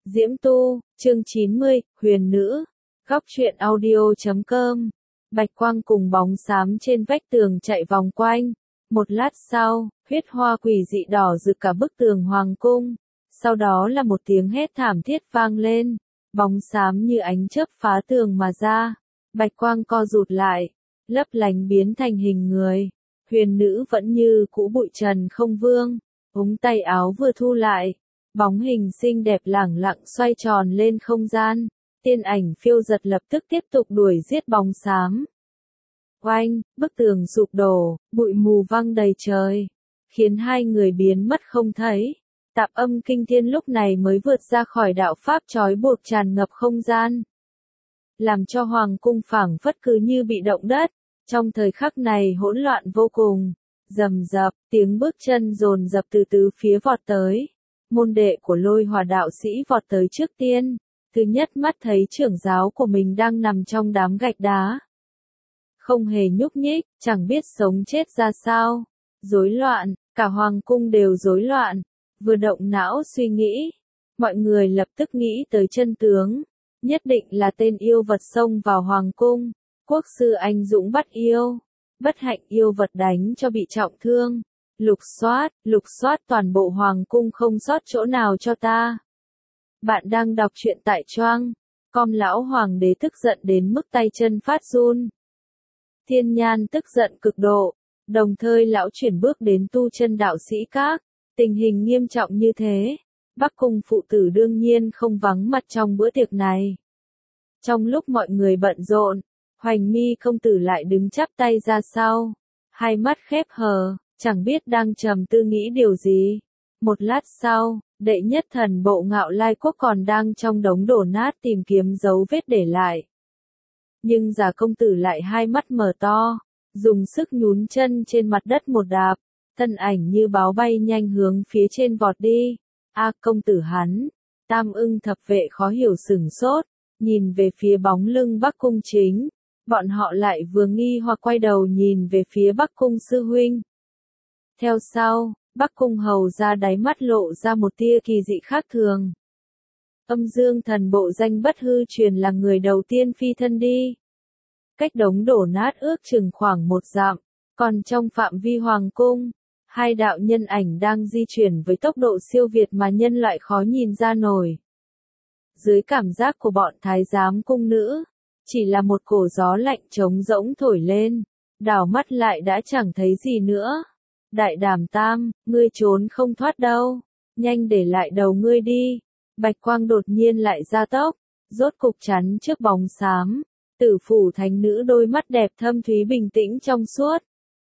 Diễm Tu, chương 90, Huyền Nữ. Góc truyện audio.com. Bạch quang cùng bóng xám trên vách tường chạy vòng quanh. Một lát sau, huyết hoa quỷ dị đỏ rực cả bức tường hoàng cung. Sau đó là một tiếng hét thảm thiết vang lên. Bóng xám như ánh chớp phá tường mà ra. Bạch quang co rụt lại, lấp lánh biến thành hình người. Huyền nữ vẫn như cũ bụi trần không vương. Ống tay áo vừa thu lại. Bóng hình xinh đẹp lẳng lặng xoay tròn lên không gian. Tiên ảnh phiêu giật lập tức tiếp tục đuổi giết bóng xám. Oanh, bức tường sụp đổ, bụi mù văng đầy trời, khiến hai người biến mất không thấy. Tạp âm kinh thiên lúc này mới vượt ra khỏi đạo pháp trói buộc tràn ngập không gian, làm cho hoàng cung phảng phất cứ như bị động đất. Trong thời khắc này hỗn loạn vô cùng, rầm rập, tiếng bước chân dồn dập từ tứ phía vọt tới. Môn đệ của Lôi Hỏa đạo sĩ vọt tới trước tiên, thứ nhất mắt thấy trưởng giáo của mình đang nằm trong đám gạch đá, không hề nhúc nhích, chẳng biết sống chết ra sao. Rối loạn, cả hoàng cung đều rối loạn. Vừa động não suy nghĩ, mọi người lập tức nghĩ tới chân tướng, nhất định là tên yêu vật xông vào hoàng cung. Quốc sư anh dũng bắt yêu, bất hạnh yêu vật đánh cho bị trọng thương. Lục soát toàn bộ hoàng cung không sót chỗ nào cho ta. Bạn đang đọc truyện tại Choang. Com. Lão hoàng đế tức giận đến mức tay chân phát run. Thiên Nhan tức giận cực độ, đồng thời lão chuyển bước đến Tu Chân đạo sĩ các. Tình hình nghiêm trọng như thế, Bắc cung phụ tử đương nhiên không vắng mặt trong bữa tiệc này. Trong lúc mọi người bận rộn, Hoành Mi công tử lại đứng chắp tay ra sau, hai mắt khép hờ, chẳng biết đang trầm tư nghĩ điều gì. Một lát sau, đệ nhất thần bộ Ngạo Lai quốc còn đang trong đống đổ nát tìm kiếm dấu vết để lại. Nhưng Giả công tử lại hai mắt mở to, dùng sức nhún chân trên mặt đất một đạp, thân ảnh như báo bay nhanh hướng phía trên vọt đi. A công tử hắn, Tam Ưng thập vệ khó hiểu sửng sốt, nhìn về phía bóng lưng Bắc cung chính. Bọn họ lại vừa nghi hoặc quay đầu nhìn về phía Bắc cung sư huynh. Theo sau, Bắc cung hầu ra đáy mắt lộ ra một tia kỳ dị khác thường. Âm dương thần bộ danh bất hư truyền là người đầu tiên phi thân đi. Cách đống đổ nát ước chừng khoảng 1 dặm, còn trong phạm vi hoàng cung, hai đạo nhân ảnh đang di chuyển với tốc độ siêu việt mà nhân loại khó nhìn ra nổi. Dưới cảm giác của bọn thái giám cung nữ, chỉ là một cổ gió lạnh trống rỗng thổi lên, đảo mắt lại đã chẳng thấy gì nữa. Đại Đàm Tam, ngươi trốn không thoát đâu, nhanh để lại đầu ngươi đi. Bạch quang đột nhiên lại gia tốc, rốt cục chắn trước bóng xám. Tử phủ thánh nữ đôi mắt đẹp thâm thúy bình tĩnh trong suốt.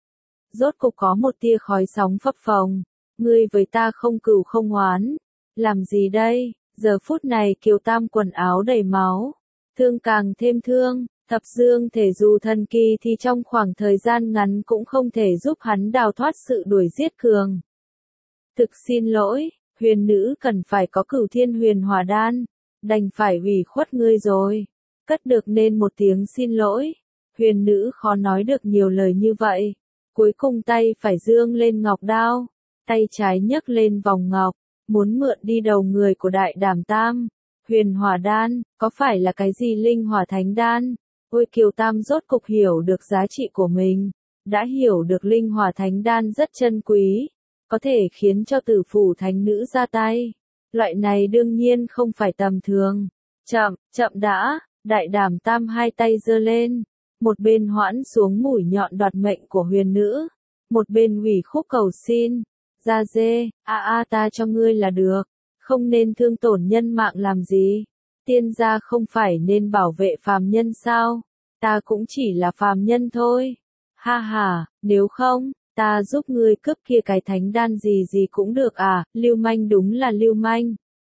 Rốt cục có một tia khói sóng phập phồng. Ngươi với ta không cừu không oán. Làm gì đây? Giờ phút này Kiều Tam quần áo đầy máu, thương càng thêm thương. Thập dương thể dù thần kỳ thì trong khoảng thời gian ngắn cũng không thể giúp hắn đào thoát sự đuổi giết cường. Thực xin lỗi, huyền nữ cần phải có Cửu Thiên Huyền Hỏa đan, đành phải ủy khuất ngươi rồi. Cất được nên một tiếng xin lỗi, huyền nữ khó nói được nhiều lời như vậy. Cuối cùng tay phải dương lên ngọc đao, tay trái nhấc lên vòng ngọc, muốn mượn đi đầu người của Đại Đàm Tam. Huyền Hỏa đan, có phải là cái gì linh hỏa thánh đan? Ôi Kiều Tam rốt cục hiểu được giá trị của mình, đã hiểu được linh hỏa thánh đan rất chân quý, có thể khiến cho tử phủ thánh nữ ra tay. Loại này đương nhiên không phải tầm thường. Chậm đã, Đại Đàm Tam hai tay giơ lên, một bên hoãn xuống mũi nhọn đoạt mệnh của huyền nữ, một bên ủy khúc cầu xin. Ra dê, ta cho ngươi là được, không nên thương tổn nhân mạng làm gì. Tiên gia không phải nên bảo vệ phàm nhân sao? Ta cũng chỉ là phàm nhân thôi. Ha ha, nếu không, ta giúp ngươi cướp kia cái thánh đan gì cũng được à, lưu manh đúng là lưu manh.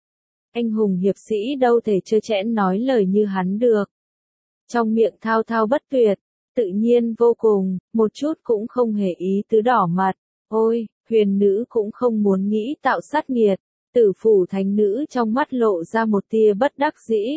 Anh hùng hiệp sĩ đâu thể trơ trẽn nói lời như hắn được. Trong miệng thao thao bất tuyệt, tự nhiên vô cùng, một chút cũng không hề ý tứ đỏ mặt. Ôi, huyền nữ cũng không muốn nghĩ tạo sát nghiệt. Tử phủ thánh nữ trong mắt lộ ra một tia bất đắc dĩ.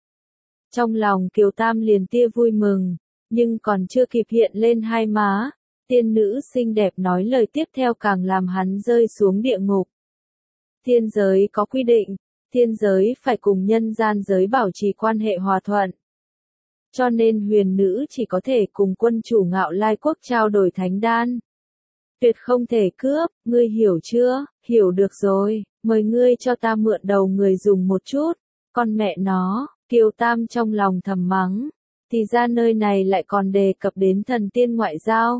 Trong lòng Kiều Tam liền tia vui mừng, nhưng còn chưa kịp hiện lên hai má, tiên nữ xinh đẹp nói lời tiếp theo càng làm hắn rơi xuống địa ngục. Thiên giới có quy định, tiên giới phải cùng nhân gian giới bảo trì quan hệ hòa thuận. Cho nên huyền nữ chỉ có thể cùng quân chủ Ngạo Lai quốc trao đổi thánh đan. Tuyệt không thể cướp, ngươi hiểu chưa? Hiểu được rồi, mời ngươi cho ta mượn đầu người dùng một chút. Con mẹ nó, Kiều Tam trong lòng thầm mắng. Thì ra nơi này lại còn đề cập đến thần tiên ngoại giao.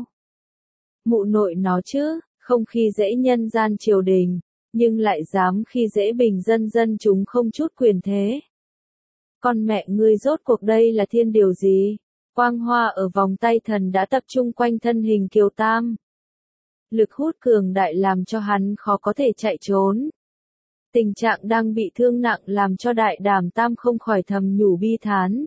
Mụ nội nó chứ, không khi dễ nhân gian triều đình, nhưng lại dám khi dễ bình dân dân chúng không chút quyền thế. Con mẹ ngươi rốt cuộc đây là thiên điều gì? Quang hoa ở vòng tay thần đã tập trung quanh thân hình Kiều Tam. Lực hút cường đại làm cho hắn khó có thể chạy trốn. Tình trạng đang bị thương nặng làm cho Đại Đàm Tam không khỏi thầm nhủ bi thán.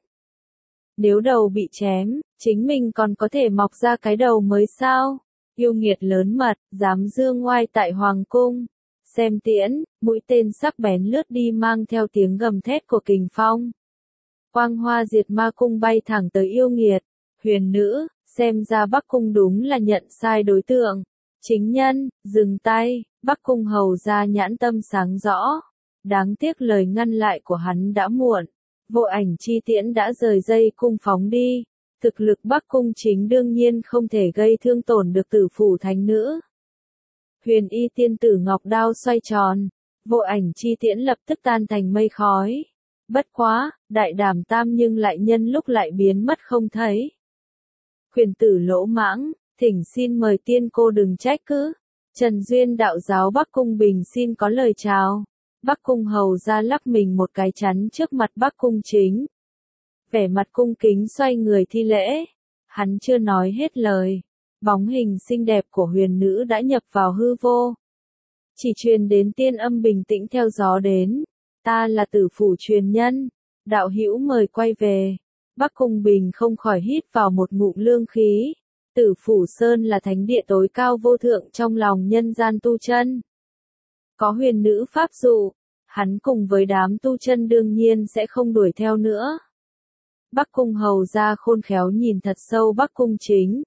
Nếu đầu bị chém, chính mình còn có thể mọc ra cái đầu mới sao? Yêu nghiệt lớn mật, dám dương ngoai tại Hoàng cung. Xem tiễn, mũi tên sắc bén lướt đi mang theo tiếng gầm thét của kình phong. Quang hoa diệt ma cung bay thẳng tới yêu nghiệt. Huyền nữ, xem ra Bắc cung đúng là nhận sai đối tượng. Chính nhân, dừng tay, Bắc cung hầu ra nhãn tâm sáng rõ. Đáng tiếc lời ngăn lại của hắn đã muộn. Vô ảnh chi tiễn đã rời dây cung phóng đi. Thực lực Bắc cung chính đương nhiên không thể gây thương tổn được tử phủ thánh nữ. Huyền y tiên tử ngọc đao xoay tròn. Vô ảnh chi tiễn lập tức tan thành mây khói. Bất quá, Đại Đàm Tam nhưng lại nhân lúc lại biến mất không thấy. Khuyển tử lỗ mãng, thỉnh xin mời tiên cô đừng trách cứ. Trần Duyên đạo giáo Bắc cung bình xin có lời chào. Bắc cung hầu ra lắc mình một cái chắn trước mặt Bắc cung chính. Vẻ mặt cung kính xoay người thi lễ. Hắn chưa nói hết lời. Bóng hình xinh đẹp của huyền nữ đã nhập vào hư vô. Chỉ truyền đến tiên âm bình tĩnh theo gió đến. Ta là tử phủ truyền nhân. Đạo hữu mời quay về. Bắc cung bình không khỏi hít vào một ngụm lương khí. Tử phủ sơn là thánh địa tối cao vô thượng trong lòng nhân gian tu chân. Có huyền nữ pháp dụ. Hắn cùng với đám tu chân đương nhiên sẽ không đuổi theo nữa. Bắc cung hầu ra khôn khéo nhìn thật sâu Bắc cung chính.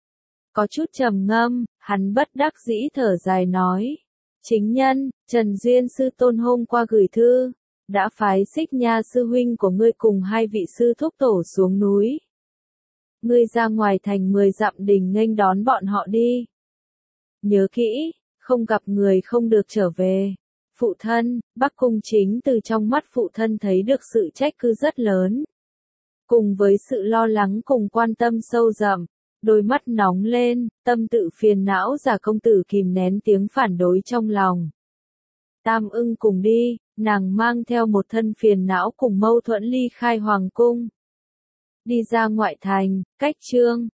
Có chút trầm ngâm, hắn bất đắc dĩ thở dài nói. Chính nhân, Trần Duyên sư tôn hôm qua gửi thư, đã phái Xích Nha sư huynh của ngươi cùng hai vị sư thúc tổ xuống núi. Ngươi ra ngoài thành 10 dặm đình nghênh đón bọn họ đi. Nhớ kỹ, không gặp người không được trở về. Phụ thân, Bắc cung chính từ trong mắt phụ thân thấy được sự trách cứ rất lớn. Cùng với sự lo lắng cùng quan tâm sâu đậm, đôi mắt nóng lên, tâm tự phiền não giả công tử kìm nén tiếng phản đối trong lòng. Tam ưng cùng đi, nàng mang theo một thân phiền não cùng mâu thuẫn ly khai hoàng cung. Đi ra ngoại thành, cách Trương,